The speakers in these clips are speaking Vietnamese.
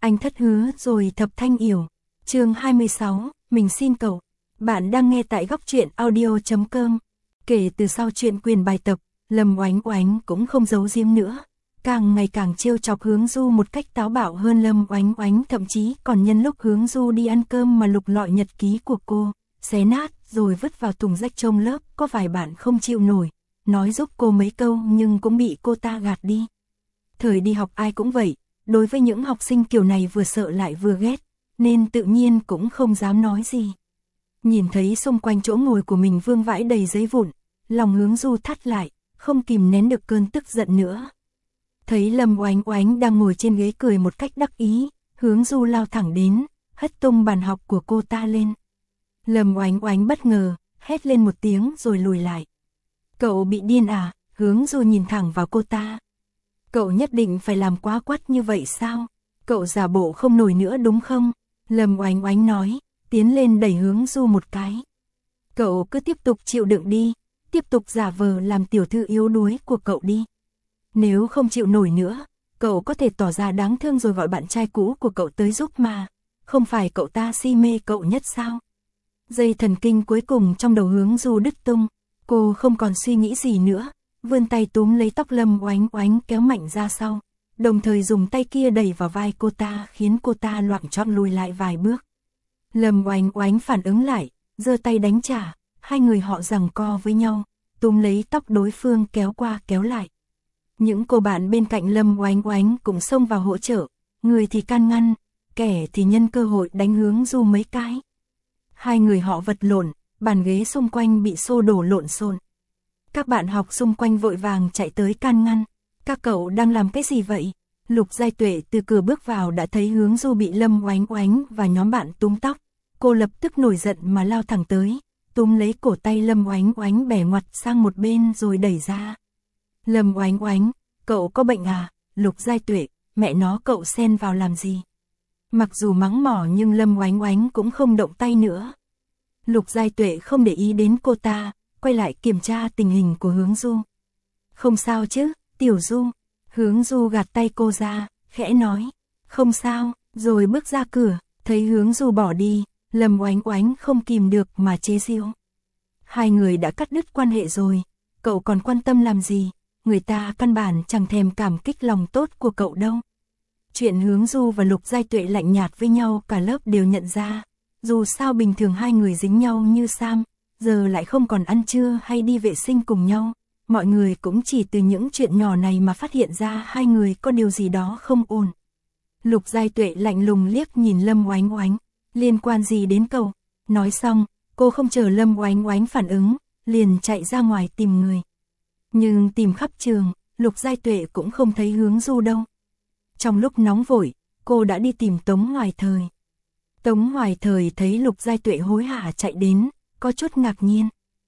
Anh thất hứa rồi Thập Thanh Yểu. Chương 26, mình xin cậu. Bạn đang nghe tại góc truyện audio.com. Kể từ sau chuyện quyền bài tập, Lâm Oánh Oánh cũng không giấu giếm nữa, càng ngày càng trêu chọc Hướng Du một cách táo bạo hơn. Lâm Oánh Oánh thậm chí còn nhân lúc Hướng Du đi ăn cơm mà lục lọi nhật ký của cô, xé nát rồi vứt vào thùng rách trong lớp. Có vài bạn không chịu nổi, nói giúp cô mấy câu nhưng cũng bị cô ta gạt đi. Thời đi học ai cũng vậy, đối với những học sinh kiểu này vừa sợ lại vừa ghét, nên tự nhiên cũng không dám nói gì. Nhìn thấy xung quanh chỗ ngồi của mình vương vãi đầy giấy vụn, lòng Hướng Du thắt lại, không kìm nén được cơn tức giận nữa. Thấy Lâm Oánh Oánh đang ngồi trên ghế cười một cách đắc ý, Hướng Du lao thẳng đến, hất tung bàn học của cô ta lên. Lâm Oánh Oánh bất ngờ, hét lên một tiếng rồi lùi lại. Cậu bị điên à? Hướng Du nhìn thẳng vào cô ta. Cậu nhất định phải làm quá quắt như vậy sao? Cậu giả bộ không nổi nữa đúng không? Lâm Oánh Oánh nói, tiến lên đẩy Hướng Du một cái. Cậu cứ tiếp tục chịu đựng đi, tiếp tục giả vờ làm tiểu thư yếu đuối của cậu đi. Nếu không chịu nổi nữa, cậu có thể tỏ ra đáng thương rồi gọi bạn trai cũ của cậu tới giúp mà. Không phải cậu ta si mê cậu nhất sao? Dây thần kinh cuối cùng trong đầu Hướng Du đứt tung, cô không còn suy nghĩ gì nữa, vươn tay túm lấy tóc Lâm Oánh Oánh kéo mạnh ra sau, đồng thời dùng tay kia đẩy vào vai cô ta khiến cô ta loạng choạng lùi lại vài bước. Lâm Oánh Oánh phản ứng lại, giơ tay đánh trả, hai người họ giằng co với nhau, túm lấy tóc đối phương kéo qua kéo lại. Những cô bạn bên cạnh Lâm Oánh Oánh cũng xông vào hỗ trợ, người thì can ngăn, kẻ thì nhân cơ hội đánh Hướng Du mấy cái. Hai người họ vật lộn, bàn ghế xung quanh bị xô đổ lộn xộn. Các bạn học xung quanh vội vàng chạy tới can ngăn. Các cậu đang làm cái gì vậy? Lục Giai Tuệ từ cửa bước vào đã thấy Hướng Du bị Lâm Oánh Oánh và nhóm bạn túm tóc. Cô lập tức nổi giận mà lao thẳng tới, túm lấy cổ tay Lâm Oánh Oánh bẻ ngoặt sang một bên rồi đẩy ra. Lâm Oánh Oánh, cậu có bệnh à? Lục Giai Tuệ, mẹ nó cậu xen vào làm gì? Mặc dù mắng mỏ nhưng Lâm Oánh Oánh cũng không động tay nữa. Lục Giai Tuệ không để ý đến cô ta, quay lại kiểm tra tình hình của Hướng Du. Không sao chứ, Tiểu Du. Hướng Du gạt tay cô ra, khẽ nói, không sao, rồi bước ra cửa, thấy Hướng Du bỏ đi, Lâm Oánh Oánh không kìm được mà chế giễu. Hai người đã cắt đứt quan hệ rồi, cậu còn quan tâm làm gì, người ta căn bản chẳng thèm cảm kích lòng tốt của cậu đâu. Chuyện Hướng Du và Lục Giai Tuệ lạnh nhạt với nhau cả lớp đều nhận ra, dù sao bình thường hai người dính nhau như Sam, giờ lại không còn ăn trưa hay đi vệ sinh cùng nhau. Mọi người cũng chỉ từ những chuyện nhỏ này mà phát hiện ra hai người có điều gì đó không ổn. Lục Giai Tuệ lạnh lùng liếc nhìn Lâm Oánh Oánh, liên quan gì đến cậu? Nói xong, cô không chờ Lâm Oánh Oánh phản ứng, liền chạy ra ngoài tìm người. Nhưng tìm khắp trường, Lục Giai Tuệ cũng không thấy Hướng Du đâu. Trong lúc nóng vội, cô đã đi tìm Tống Hoài Thời. Tống Hoài Thời thấy Lục Giai Tuệ hối hả chạy đến, có chút ngạc nhiên.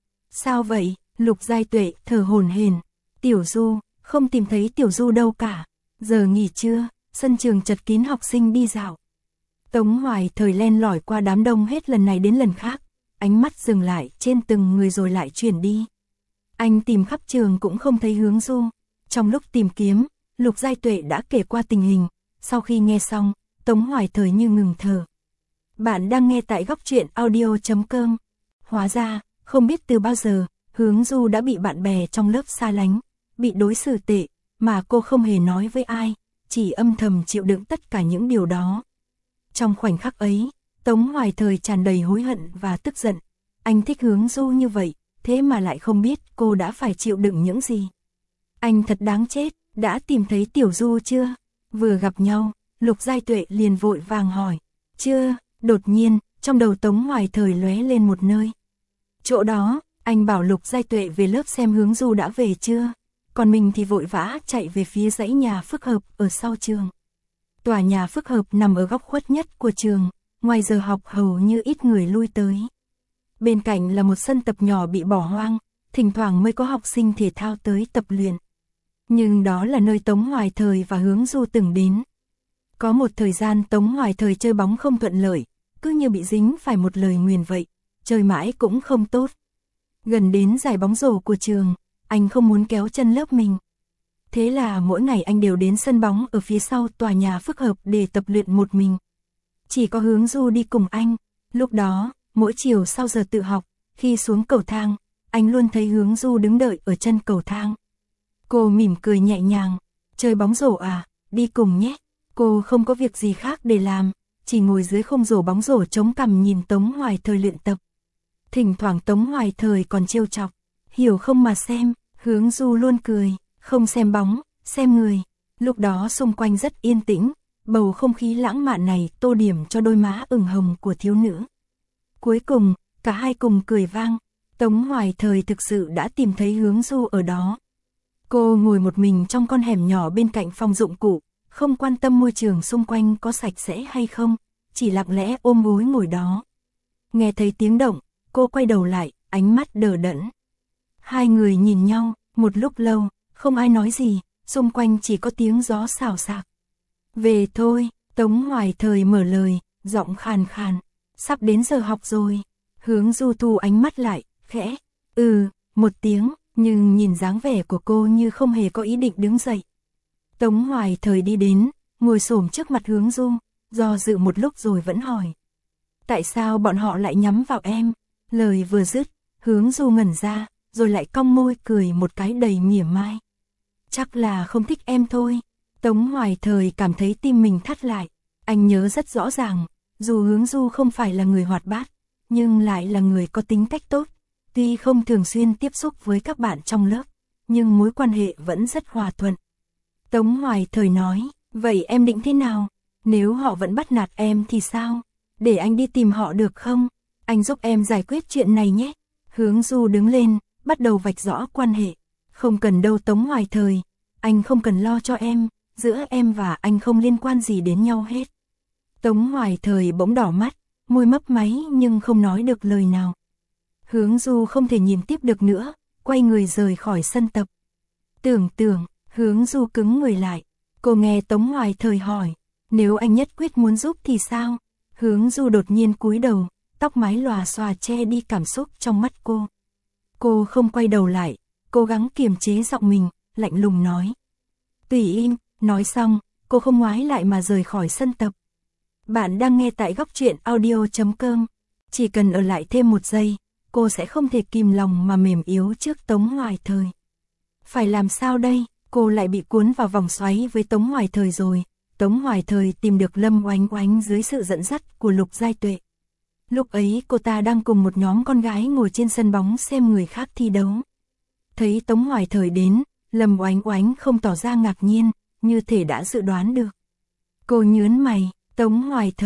Sao vậy? Lục Giai Tuệ thở hổn hển. Tiểu Du, không tìm thấy Tiểu Du đâu cả. Giờ nghỉ trưa, sân trường chật kín học sinh đi dạo. Tống Hoài Thời len lỏi qua đám đông hết lần này đến lần khác, ánh mắt dừng lại trên từng người rồi lại chuyển đi. Anh tìm khắp trường cũng không thấy Hướng Du. Trong lúc tìm kiếm, Lục Giai Tuệ đã kể qua tình hình. Sau khi nghe xong, Tống Hoài Thời như ngừng thở. Bạn đang nghe tại góc truyện audio.com. Hóa ra, không biết từ bao giờ, Hướng Du đã bị bạn bè trong lớp xa lánh, bị đối xử tệ, mà cô không hề nói với ai, chỉ âm thầm chịu đựng tất cả những điều đó. Trong khoảnh khắc ấy, Tống Hoài Thời tràn đầy hối hận và tức giận. Anh thích Hướng Du như vậy, thế mà lại không biết cô đã phải chịu đựng những gì. Anh thật đáng chết, đã tìm thấy Tiểu Du chưa? Vừa gặp nhau, Lục Giai Tuệ liền vội vàng hỏi. Chưa, đột nhiên, trong đầu Tống Hoài Thời lóe lên một nơi. Chỗ đó, anh bảo Lục Giai Tuệ về lớp xem Hướng Du đã về chưa, còn mình thì vội vã chạy về phía dãy nhà phức hợp ở sau trường. Tòa nhà phức hợp nằm ở góc khuất nhất của trường, ngoài giờ học hầu như ít người lui tới. Bên cạnh là một sân tập nhỏ bị bỏ hoang, thỉnh thoảng mới có học sinh thể thao tới tập luyện. Nhưng đó là nơi Tống Hoài Thời và Hướng Du từng đến. Có một thời gian Tống Hoài Thời chơi bóng không thuận lợi, cứ như bị dính phải một lời nguyền vậy, chơi mãi cũng không tốt. Gần đến giải bóng rổ của trường, anh không muốn kéo chân lớp mình. Thế là mỗi ngày anh đều đến sân bóng ở phía sau tòa nhà phức hợp để tập luyện một mình. Chỉ có Hướng Du đi cùng anh. Lúc đó, mỗi chiều sau giờ tự học, khi xuống cầu thang, anh luôn thấy Hướng Du đứng đợi ở chân cầu thang. Cô mỉm cười nhẹ nhàng, chơi bóng rổ à, đi cùng nhé. Cô không có việc gì khác để làm, chỉ ngồi dưới khung rổ bóng rổ chống cằm nhìn Tống Hoài Thời luyện tập. Thỉnh thoảng Tống Hoài Thời còn trêu chọc, hiểu không mà xem, Hướng Du luôn cười, không xem bóng, xem người. Lúc đó xung quanh rất yên tĩnh, bầu không khí lãng mạn này tô điểm cho đôi má ửng hồng của thiếu nữ. Cuối cùng, cả hai cùng cười vang, Tống Hoài Thời thực sự đã tìm thấy Hướng Du ở đó. Cô ngồi một mình trong con hẻm nhỏ bên cạnh phòng dụng cụ, không quan tâm môi trường xung quanh có sạch sẽ hay không, chỉ lặng lẽ ôm gối ngồi đó. Nghe thấy tiếng động, cô quay đầu lại, ánh mắt đờ đẫn. Hai người nhìn nhau, một lúc lâu, không ai nói gì, xung quanh chỉ có tiếng gió xào xạc. Về thôi, Tống Hoài Thời mở lời, giọng khàn khàn, sắp đến giờ học rồi. Hướng Du thu ánh mắt lại, khẽ, một tiếng, nhưng nhìn dáng vẻ của cô như không hề có ý định đứng dậy. Tống Hoài Thời đi đến, ngồi xổm trước mặt Hướng Du, do dự một lúc rồi vẫn hỏi. Tại sao bọn họ lại nhắm vào em? Lời vừa dứt, Hướng Du ngẩn ra, rồi lại cong môi cười một cái đầy mỉa mai. Chắc là không thích em thôi. Tống Hoài Thời cảm thấy tim mình thắt lại. Anh nhớ rất rõ ràng, dù Hướng Du không phải là người hoạt bát, nhưng lại là người có tính cách tốt. Tuy không thường xuyên tiếp xúc với các bạn trong lớp, nhưng mối quan hệ vẫn rất hòa thuận. Tống Hoài Thời nói, vậy em định thế nào? Nếu họ vẫn bắt nạt em thì sao? Để anh đi tìm họ được không? Anh giúp em giải quyết chuyện này nhé. Hướng Du đứng lên, bắt đầu vạch rõ quan hệ. Không cần đâu Tống Hoài Thời, anh không cần lo cho em, giữa em và anh không liên quan gì đến nhau hết. Tống Hoài Thời bỗng đỏ mắt, môi mấp máy nhưng không nói được lời nào. Hướng Du không thể nhìn tiếp được nữa, quay người rời khỏi sân tập. Tưởng, Hướng Du cứng người lại. Cô nghe Tống Hoài Thời hỏi, nếu anh nhất quyết muốn giúp thì sao? Hướng Du đột nhiên cúi đầu, tóc mái lòa xòa che đi cảm xúc trong mắt cô. Cô không quay đầu lại, cố gắng kiềm chế giọng mình, lạnh lùng nói. Tùy im, nói xong, cô không ngoái lại mà rời khỏi sân tập. Bạn đang nghe tại Góc Truyện Audio.com. Chỉ cần ở lại thêm một giây, cô sẽ không thể kìm lòng mà mềm yếu trước Tống Hoài Thời. Phải làm sao đây? Cô lại bị cuốn vào vòng xoáy với Tống Hoài Thời rồi. Tống Hoài Thời tìm được Lâm Oánh Oánh dưới sự dẫn dắt của Lục Giai Tuệ. Lúc ấy cô ta đang cùng một nhóm con gái ngồi trên sân bóng xem người khác thi đấu. Thấy Tống Hoài Thời đến, Lâm Oánh Oánh không tỏ ra ngạc nhiên, như thể đã dự đoán được. Cô nhớn mày, Tống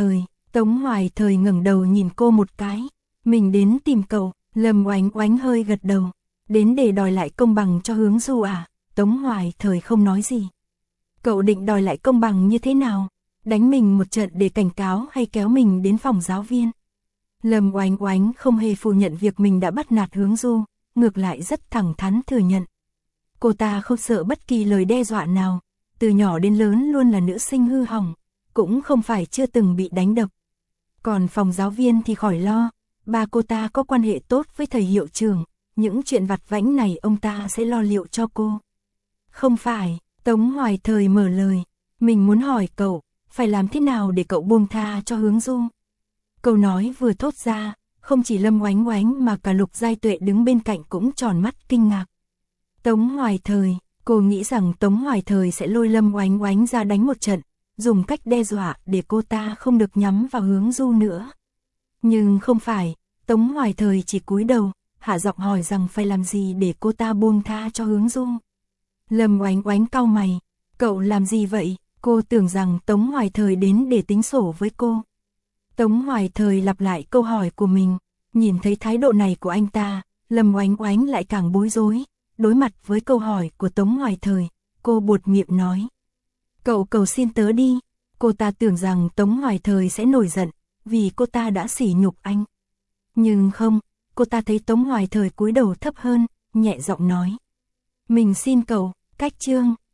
Hoài Thời ngẩng đầu nhìn cô một cái. Mình đến tìm cậu, Lâm Oánh Oánh hơi gật đầu. Đến để đòi lại công bằng cho Hướng Du à? Tống Hoài Thời không nói gì. Cậu định đòi lại công bằng như thế nào? Đánh mình một trận để cảnh cáo hay kéo mình đến phòng giáo viên? Lâm Oánh Oánh không hề phủ nhận việc mình đã bắt nạt Hướng Du, ngược lại rất thẳng thắn thừa nhận. Cô ta không sợ bất kỳ lời đe dọa nào, từ nhỏ đến lớn luôn là nữ sinh hư hỏng, cũng không phải chưa từng bị đánh đập. Còn phòng giáo viên thì khỏi lo, ba cô ta có quan hệ tốt với thầy hiệu trưởng, những chuyện vặt vãnh này ông ta sẽ lo liệu cho cô. Không phải, Tống Hoài Thời mở lời, mình muốn hỏi cậu, phải làm thế nào để cậu buông tha cho Hướng Du? Câu nói vừa thốt ra, không chỉ Lâm Oánh Oánh mà cả Lục Giai Tuệ đứng bên cạnh cũng tròn mắt kinh ngạc. Tống Hoài Thời, cô nghĩ rằng Tống Hoài Thời sẽ lôi Lâm Oánh Oánh ra đánh một trận, dùng cách đe dọa để cô ta không được nhắm vào Hướng Du nữa. Nhưng không phải, Tống Hoài Thời chỉ cúi đầu, hạ giọng hỏi rằng phải làm gì để cô ta buông tha cho Hướng Du. Lâm Oánh Oánh cau mày, cậu làm gì vậy? Cô tưởng rằng Tống Hoài Thời đến để tính sổ với cô. Tống Hoài Thời lặp lại câu hỏi của mình, nhìn thấy thái độ này của anh ta, Lâm Oánh Oánh lại càng bối rối. Đối mặt với câu hỏi của Tống Hoài Thời, cô buột miệng nói. Cậu cầu xin tớ đi. Cô ta tưởng rằng Tống Hoài Thời sẽ nổi giận, vì cô ta đã sỉ nhục anh. Nhưng không, cô ta thấy Tống Hoài Thời cúi đầu thấp hơn, nhẹ giọng nói. Mình xin cậu, cách chương.